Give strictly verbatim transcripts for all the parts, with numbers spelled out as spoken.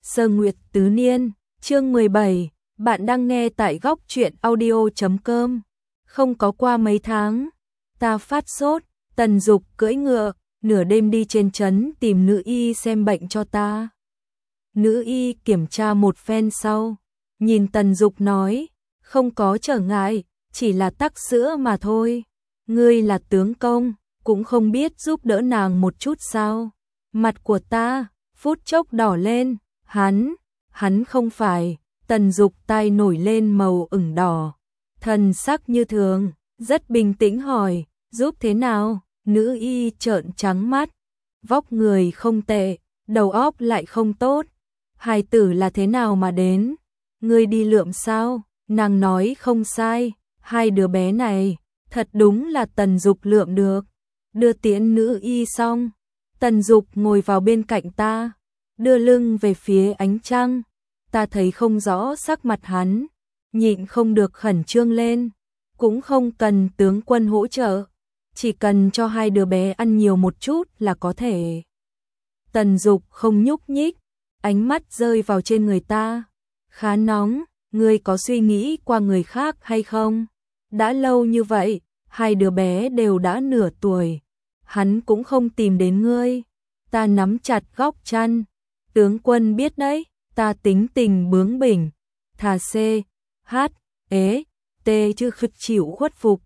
Sơ Nguyệt Tứ Niên, chương mười bảy, bạn đang nghe tại góc truyện audio chấm com. Không có qua mấy tháng, ta phát sốt, Tần Dục cưỡi ngựa, nửa đêm đi trên trấn tìm nữ y xem bệnh cho ta. Nữ y kiểm tra một phen sau, nhìn Tần Dục nói, không có trở ngại, chỉ là tắc sữa mà thôi. Ngươi là tướng công, cũng không biết giúp đỡ nàng một chút sao? Mặt của ta, phút chốc đỏ lên, hắn, hắn không phải, Tần Dục tai nổi lên màu ửng đỏ. Thần sắc như thường, rất bình tĩnh hỏi, giúp thế nào? Nữ y trợn trắng mắt, vóc người không tệ, đầu óc lại không tốt. Hài tử là thế nào mà đến? Ngươi đi lượm sao? Nàng nói không sai, hai đứa bé này, thật đúng là Tần Dục lượm được. Đưa tiễn nữ y xong, Tần Dục ngồi vào bên cạnh ta, đưa lưng về phía ánh trăng. Ta thấy không rõ sắc mặt hắn, nhịn không được khẩn trương lên. Cũng không cần tướng quân hỗ trợ, chỉ cần cho hai đứa bé ăn nhiều một chút là có thể. Tần Dục không nhúc nhích, ánh mắt rơi vào trên người ta. Khá nóng, ngươi có suy nghĩ qua người khác hay không? Đã lâu như vậy, hai đứa bé đều đã nửa tuổi, hắn cũng không tìm đến ngươi. Ta nắm chặt góc chăn, tướng quân biết đấy, ta tính tình bướng bỉnh, thà C, H, ế, T chứ khực chịu khuất phục.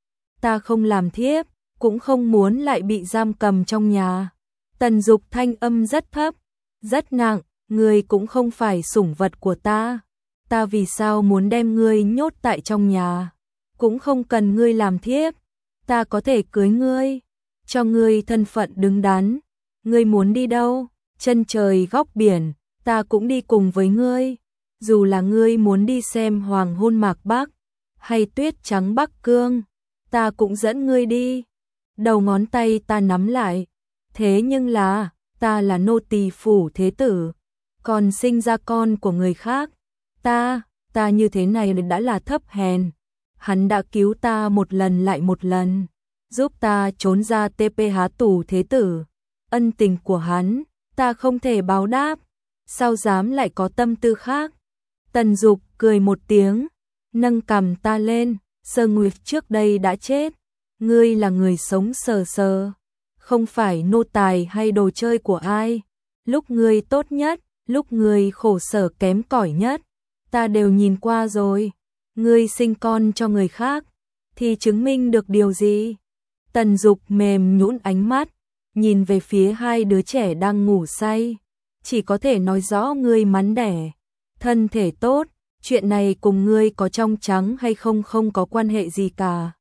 Ta không làm thiếp, cũng không muốn lại bị giam cầm trong nhà. Tần Dục thanh âm rất thấp, rất nặng, ngươi cũng không phải sủng vật của ta. Ta vì sao muốn đem ngươi nhốt tại trong nhà? Cũng không cần ngươi làm thiếp, ta có thể cưới ngươi, cho ngươi thân phận đứng đắn. Ngươi muốn đi đâu? Chân trời góc biển, ta cũng đi cùng với ngươi. Dù là ngươi muốn đi xem hoàng hôn Mạc Bắc hay tuyết trắng Bắc Cương, ta cũng dẫn ngươi đi. Đầu ngón tay ta nắm lại, thế nhưng là, ta là nô tỳ phủ thế tử, còn sinh ra con của người khác. Ta, ta như thế này đã là thấp hèn. Hắn đã cứu ta một lần lại một lần, giúp ta trốn ra tê pê há tù thế tử. Ân tình của hắn, ta không thể báo đáp, sao dám lại có tâm tư khác. Tần Dục cười một tiếng, nâng cằm ta lên, Sơ Nguyệt trước đây đã chết, ngươi là người sống sờ sờ, không phải nô tài hay đồ chơi của ai. Lúc ngươi tốt nhất, lúc ngươi khổ sở kém cỏi nhất, ta đều nhìn qua rồi. Ngươi sinh con cho người khác, thì chứng minh được điều gì? Tần Dục mềm nhũn ánh mắt, nhìn về phía hai đứa trẻ đang ngủ say. Chỉ có thể nói rõ ngươi mắn đẻ, thân thể tốt, chuyện này cùng ngươi có trong trắng hay không không có quan hệ gì cả.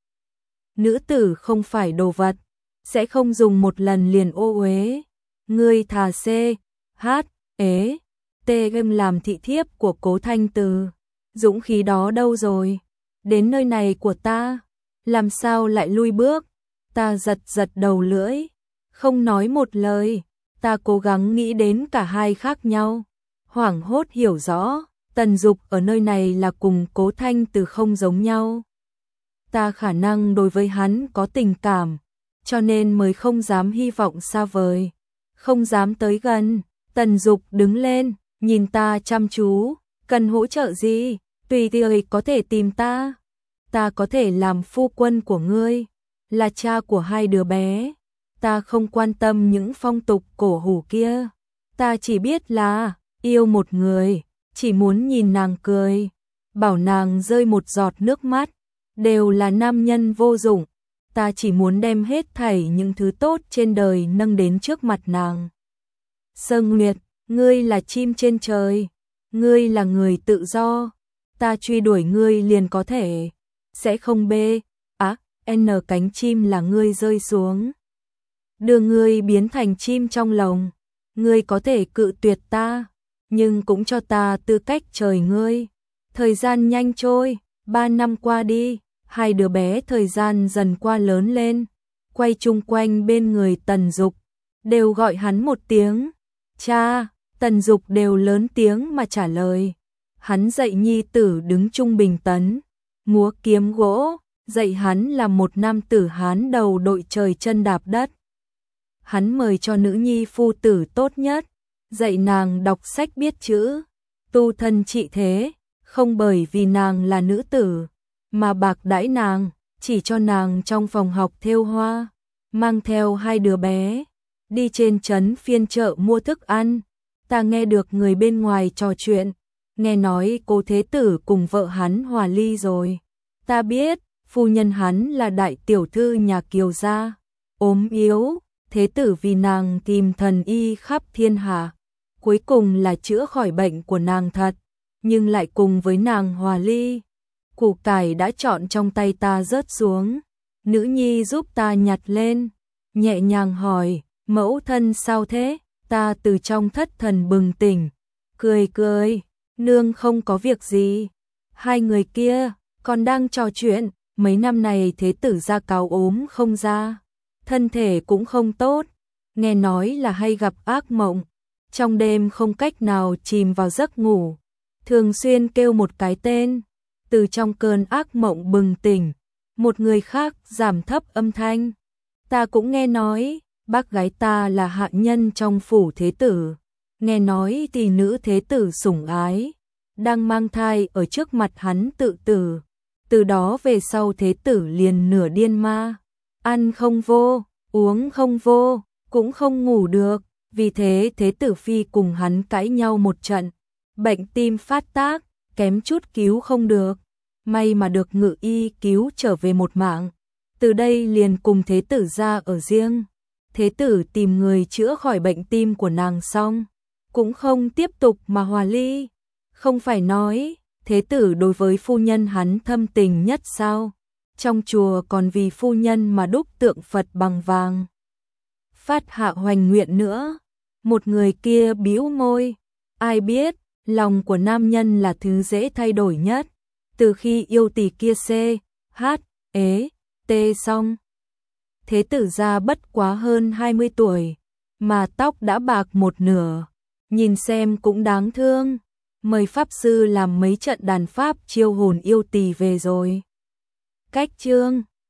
Nữ tử không phải đồ vật, sẽ không dùng một lần liền ô uế. Ngươi thà C, H, ế, T game làm thị thiếp của Cố Thanh Từ. Dũng khí đó đâu rồi? Đến nơi này của ta, làm sao lại lui bước? Ta giật giật đầu lưỡi, không nói một lời. Ta cố gắng nghĩ đến cả hai khác nhau, hoảng hốt hiểu rõ, Tần Dục ở nơi này là cùng Cố Thanh Từ không giống nhau. Ta khả năng đối với hắn có tình cảm, cho nên mới không dám hy vọng xa vời, không dám tới gần. Tần Dục đứng lên, nhìn ta chăm chú, cần hỗ trợ gì, tùy tiện có thể tìm ta. Ta có thể làm phu quân của ngươi, là cha của hai đứa bé. Ta không quan tâm những phong tục cổ hủ kia, ta chỉ biết là yêu một người, chỉ muốn nhìn nàng cười, bảo nàng rơi một giọt nước mắt, đều là nam nhân vô dụng. Ta chỉ muốn đem hết thảy những thứ tốt trên đời nâng đến trước mặt nàng. Sơ Nguyệt, ngươi là chim trên trời, ngươi là người tự do, ta truy đuổi ngươi liền có thể, sẽ không bê, á, n cánh chim là ngươi rơi xuống, đưa ngươi biến thành chim trong lồng. Ngươi có thể cự tuyệt ta, nhưng cũng cho ta tư cách trời ngươi. Thời gian nhanh trôi, ba năm qua đi, hai đứa bé thời gian dần qua lớn lên, quay chung quanh bên người Tần Dục, đều gọi hắn một tiếng cha. Tần Dục đều lớn tiếng mà trả lời. Hắn dạy nhi tử đứng trung bình tấn, múa kiếm gỗ, dạy hắn là một nam tử Hán đầu đội trời chân đạp đất. Hắn mời cho nữ nhi phu tử tốt nhất, dạy nàng đọc sách biết chữ, tu thân trị thế, không bởi vì nàng là nữ tử, mà bạc đãi nàng, chỉ cho nàng trong phòng học thêu hoa, mang theo hai đứa bé, đi trên trấn phiên chợ mua thức ăn. Ta nghe được người bên ngoài trò chuyện, nghe nói cô thế tử cùng vợ hắn hòa ly rồi. Ta biết, phu nhân hắn là đại tiểu thư nhà Kiều gia, ốm yếu, thế tử vì nàng tìm thần y khắp thiên hạ, cuối cùng là chữa khỏi bệnh của nàng thật, nhưng lại cùng với nàng hòa ly. Củ cải đã chọn trong tay ta rớt xuống, nữ nhi giúp ta nhặt lên, nhẹ nhàng hỏi, mẫu thân sao thế? Ta từ trong thất thần bừng tỉnh, cười cười, nương không có việc gì. Hai người kia còn đang trò chuyện, mấy năm này thế tử gia cáo ốm không ra, thân thể cũng không tốt, nghe nói là hay gặp ác mộng, trong đêm không cách nào chìm vào giấc ngủ, thường xuyên kêu một cái tên, từ trong cơn ác mộng bừng tỉnh, một người khác giảm thấp âm thanh. Ta cũng nghe nói, bác gái ta là hạ nhân trong phủ thế tử, nghe nói thì nữ thế tử sủng ái, đang mang thai ở trước mặt hắn tự tử, từ đó về sau thế tử liền nửa điên ma, ăn không vô, uống không vô, cũng không ngủ được, vì thế thế tử phi cùng hắn cãi nhau một trận, bệnh tim phát tác, kém chút cứu không được, may mà được ngự y cứu trở về một mạng, từ đây liền cùng thế tử ra ở riêng. Thế tử tìm người chữa khỏi bệnh tim của nàng xong, cũng không tiếp tục mà hòa ly. Không phải nói, thế tử đối với phu nhân hắn thâm tình nhất sao? Trong chùa còn vì phu nhân mà đúc tượng Phật bằng vàng. Phát hạ hoành nguyện nữa. Một người kia bĩu môi. Ai biết, lòng của nam nhân là thứ dễ thay đổi nhất. Từ khi yêu tỷ kia xê, hát, ế, tê xong. Thế tử gia bất quá hơn hai mươi tuổi, mà tóc đã bạc một nửa, nhìn xem cũng đáng thương. Mời pháp sư làm mấy trận đàn pháp chiêu hồn yêu tỳ về rồi. Cách chương